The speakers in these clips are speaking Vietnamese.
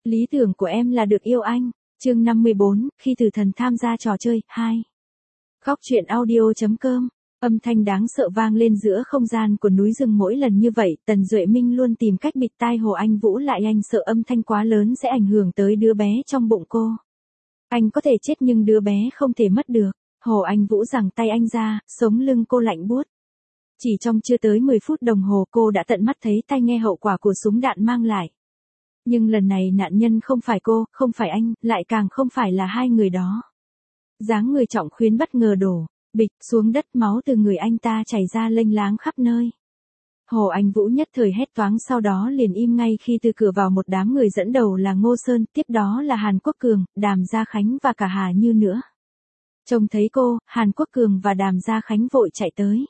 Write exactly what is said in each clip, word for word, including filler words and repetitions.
Lý tưởng của em là được yêu anh. Chương năm mươi bốn, khi tử thần tham gia trò chơi, hai. Góc truyện audio.com. Âm thanh đáng sợ vang lên giữa không gian của núi rừng mỗi lần như vậy, Tần Duệ Minh luôn tìm cách bịt tai Hồ Anh Vũ lại, anh sợ âm thanh quá lớn sẽ ảnh hưởng tới đứa bé trong bụng cô. Anh có thể chết nhưng đứa bé không thể mất được. Hồ Anh Vũ giằng tay anh ra, sống lưng cô lạnh buốt. Chỉ trong chưa tới mười phút đồng hồ cô đã tận mắt thấy tai nghe hậu quả của súng đạn mang lại. Nhưng lần này nạn nhân không phải cô, không phải anh, lại càng không phải là hai người đó. Dáng người Trọng Khuyến bất ngờ đổ, bịch, xuống đất, máu từ người anh ta chảy ra lênh láng khắp nơi. Hồ Anh Vũ nhất thời hét toáng, sau đó liền im ngay khi từ cửa vào một đám người, dẫn đầu là Ngô Sơn, tiếp đó là Hàn Quốc Cường, Đàm Gia Khánh và cả Hà Như nữa. Trông thấy cô, Hàn Quốc Cường và Đàm Gia Khánh vội chạy tới.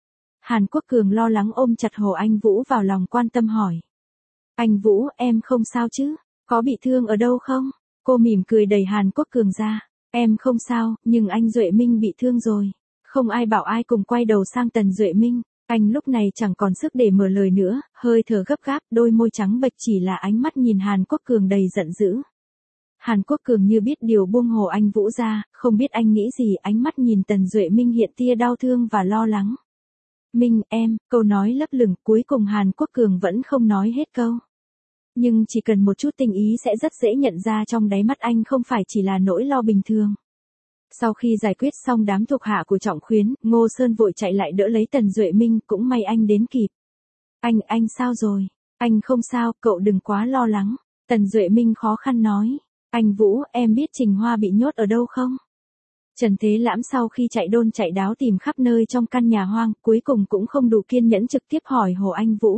Hàn Quốc Cường lo lắng ôm chặt Hồ Anh Vũ vào lòng, quan tâm hỏi. Anh Vũ, em không sao chứ? Có bị thương ở đâu không? Cô mỉm cười đẩy Hàn Quốc Cường ra. Em không sao, nhưng anh Duệ Minh bị thương rồi. Không ai bảo ai cùng quay đầu sang Tần Duệ Minh. Anh lúc này chẳng còn sức để mở lời nữa, hơi thở gấp gáp, đôi môi trắng bệch, chỉ là ánh mắt nhìn Hàn Quốc Cường đầy giận dữ. Hàn Quốc Cường như biết điều buông Hồ Anh Vũ ra, không biết anh nghĩ gì, ánh mắt nhìn Tần Duệ Minh hiện tia đau thương và lo lắng. Minh, em, câu nói lấp lửng, cuối cùng Hàn Quốc Cường vẫn không nói hết câu. Nhưng chỉ cần một chút tinh ý sẽ rất dễ nhận ra trong đáy mắt anh không phải chỉ là nỗi lo bình thường. Sau khi giải quyết xong đám thuộc hạ của Trọng Khuyến, Ngô Sơn vội chạy lại đỡ lấy Tần Duệ Minh, cũng may anh đến kịp. Anh, anh sao rồi? Anh không sao, cậu đừng quá lo lắng. Tần Duệ Minh khó khăn nói. Anh Vũ, em biết Trình Hoa bị nhốt ở đâu không? Trần Thế Lãm sau khi chạy đôn chạy đáo tìm khắp nơi trong căn nhà hoang, cuối cùng cũng không đủ kiên nhẫn trực tiếp hỏi Hồ Anh Vũ.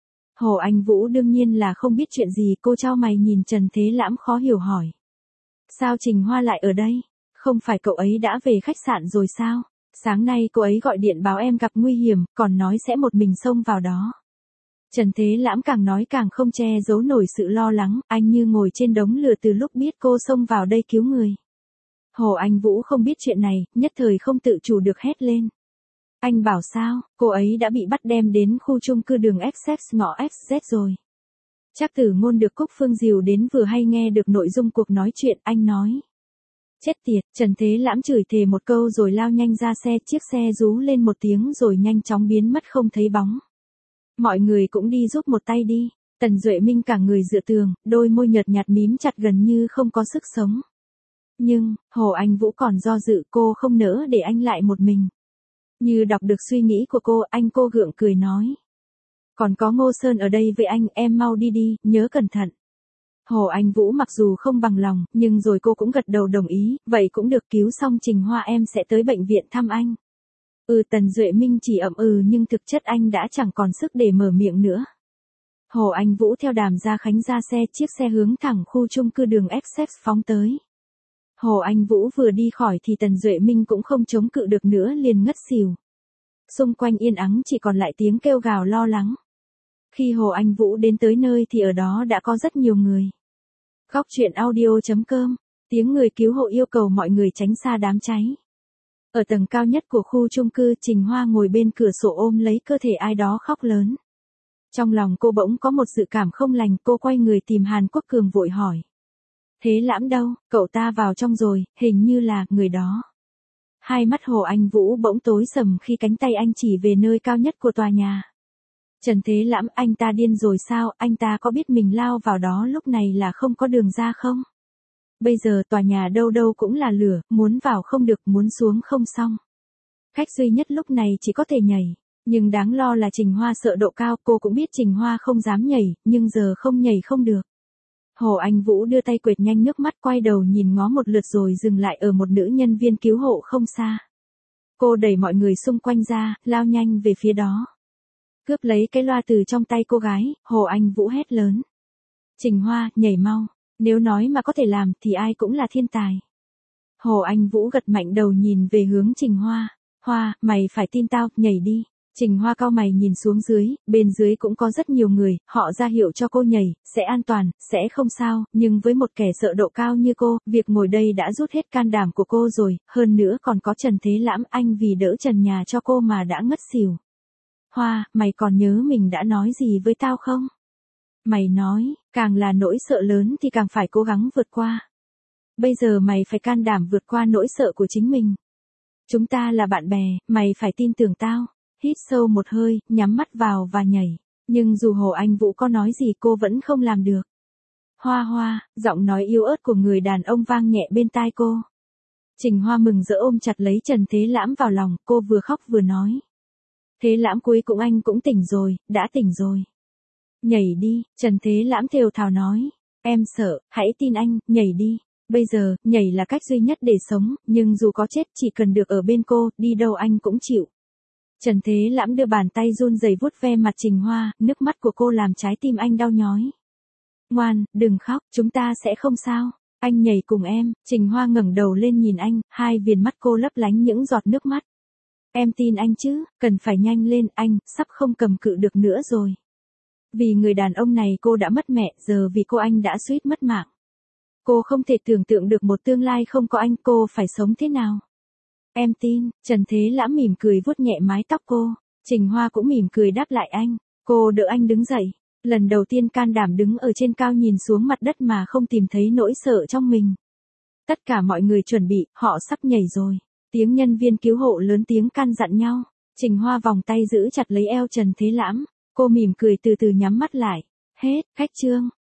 Hồ Anh Vũ đương nhiên là không biết chuyện gì, cô chau mày nhìn Trần Thế Lãm khó hiểu hỏi. Sao Trình Hoa lại ở đây? Không phải cậu ấy đã về khách sạn rồi sao? Sáng nay cô ấy gọi điện báo em gặp nguy hiểm, còn nói sẽ một mình xông vào đó. Trần Thế Lãm càng nói càng không che giấu nổi sự lo lắng, anh như ngồi trên đống lửa từ lúc biết cô xông vào đây cứu người. Hồ Anh Vũ không biết chuyện này, nhất thời không tự chủ được hét lên. Anh bảo sao, cô ấy đã bị bắt đem đến khu chung cư đường Essex ngõ ép dét rồi. Trác Tử Ngôn được Cúc Phương dìu đến vừa hay nghe được nội dung cuộc nói chuyện, anh nói. Chết tiệt, Trần Thế Lãm chửi thề một câu rồi lao nhanh ra xe, chiếc xe rú lên một tiếng rồi nhanh chóng biến mất không thấy bóng. Mọi người cũng đi giúp một tay đi. Tần Duệ Minh cả người dựa tường, đôi môi nhợt nhạt mím chặt gần như không có sức sống. Nhưng, Hồ Anh Vũ còn do dự, cô không nỡ để anh lại một mình. Như đọc được suy nghĩ của cô, anh cô gượng cười nói. Còn có Ngô Sơn ở đây với anh, em mau đi đi, nhớ cẩn thận. Hồ Anh Vũ mặc dù không bằng lòng, nhưng rồi cô cũng gật đầu đồng ý, vậy cũng được, cứu xong Trình Hoa em sẽ tới bệnh viện thăm anh. Ừ, Tần Duệ Minh chỉ ậm ừ nhưng thực chất anh đã chẳng còn sức để mở miệng nữa. Hồ Anh Vũ theo Đàm Gia Khánh ra xe, chiếc xe hướng thẳng khu chung cư đường Essex phóng tới. Hồ Anh Vũ vừa đi khỏi thì Tần Duệ Minh cũng không chống cự được nữa, liền ngất xỉu. Xung quanh yên ắng chỉ còn lại tiếng kêu gào lo lắng. Khi Hồ Anh Vũ đến tới nơi thì ở đó đã có rất nhiều người. Góc truyện audio.com, tiếng người cứu hộ yêu cầu mọi người tránh xa đám cháy. Ở tầng cao nhất của khu chung cư, Trình Hoa ngồi bên cửa sổ ôm lấy cơ thể ai đó khóc lớn. Trong lòng cô bỗng có một dự cảm không lành, cô quay người tìm Hàn Quốc Cường vội hỏi. Thế Lãm đâu, cậu ta vào trong rồi, hình như là người đó. Hai mắt Hồ Anh Vũ bỗng tối sầm khi cánh tay anh chỉ về nơi cao nhất của tòa nhà. Trần Thế Lãm, anh ta điên rồi sao, anh ta có biết mình lao vào đó lúc này là không có đường ra không? Bây giờ tòa nhà đâu đâu cũng là lửa, muốn vào không được, muốn xuống không xong. Cách duy nhất lúc này chỉ có thể nhảy, nhưng đáng lo là Trình Hoa sợ độ cao, cô cũng biết Trình Hoa không dám nhảy, nhưng giờ không nhảy không được. Hồ Anh Vũ đưa tay quệt nhanh nước mắt, quay đầu nhìn ngó một lượt rồi dừng lại ở một nữ nhân viên cứu hộ không xa. Cô đẩy mọi người xung quanh ra, lao nhanh về phía đó. Cướp lấy cái loa từ trong tay cô gái, Hồ Anh Vũ hét lớn. Trình Hoa, nhảy mau, nếu nói mà có thể làm thì ai cũng là thiên tài. Hồ Anh Vũ gật mạnh đầu nhìn về hướng Trình Hoa. Hoa, mày phải tin tao, nhảy đi. Trình Hoa cau mày nhìn xuống dưới, bên dưới cũng có rất nhiều người, họ ra hiệu cho cô nhảy, sẽ an toàn, sẽ không sao, nhưng với một kẻ sợ độ cao như cô, việc ngồi đây đã rút hết can đảm của cô rồi, hơn nữa còn có Trần Thế Lãm, anh vì đỡ trần nhà cho cô mà đã ngất xỉu. Hoa, mày còn nhớ mình đã nói gì với tao không? Mày nói, Càng là nỗi sợ lớn thì càng phải cố gắng vượt qua. Bây giờ mày phải can đảm vượt qua nỗi sợ của chính mình. Chúng ta là bạn bè, mày phải tin tưởng tao. Hít sâu một hơi, nhắm mắt vào và nhảy. Nhưng dù Hồ Anh Vũ có nói gì cô vẫn không làm được. Hoa Hoa, giọng nói yếu ớt của người đàn ông vang nhẹ bên tai cô. Trình Hoa mừng rỡ ôm chặt lấy Trần Thế Lãm vào lòng, cô vừa khóc vừa nói. Thế Lãm cuối cùng anh cũng tỉnh rồi, đã tỉnh rồi. Nhảy đi, Trần Thế Lãm thều thào nói. Em sợ, hãy tin anh, nhảy đi. Bây giờ, nhảy là cách duy nhất để sống, nhưng dù có chết chỉ cần được ở bên cô, đi đâu anh cũng chịu. Trần Thế Lãm đưa bàn tay run rẩy vuốt ve mặt Trình Hoa, nước mắt của cô làm trái tim anh đau nhói. Ngoan, đừng khóc, chúng ta sẽ không sao. Anh nhảy cùng em. Trình Hoa ngẩng đầu lên nhìn anh, hai viền mắt cô lấp lánh những giọt nước mắt. Em tin anh chứ, cần phải nhanh lên, anh, sắp không cầm cự được nữa rồi. Vì người đàn ông này cô đã mất mẹ, giờ vì cô anh đã suýt mất mạng. Cô không thể tưởng tượng được một tương lai không có anh, cô phải sống thế nào. Em tin. Trần Thế Lãm mỉm cười vuốt nhẹ mái tóc cô. Trình Hoa cũng mỉm cười đáp lại anh. Cô đỡ anh đứng dậy. Lần đầu tiên can đảm đứng ở trên cao nhìn xuống mặt đất mà không tìm thấy nỗi sợ trong mình. Tất cả mọi người chuẩn bị, họ sắp nhảy rồi. Tiếng nhân viên cứu hộ lớn tiếng can dặn nhau. Trình Hoa vòng tay giữ chặt lấy eo Trần Thế Lãm. Cô mỉm cười từ từ nhắm mắt lại. Hết, khách chương.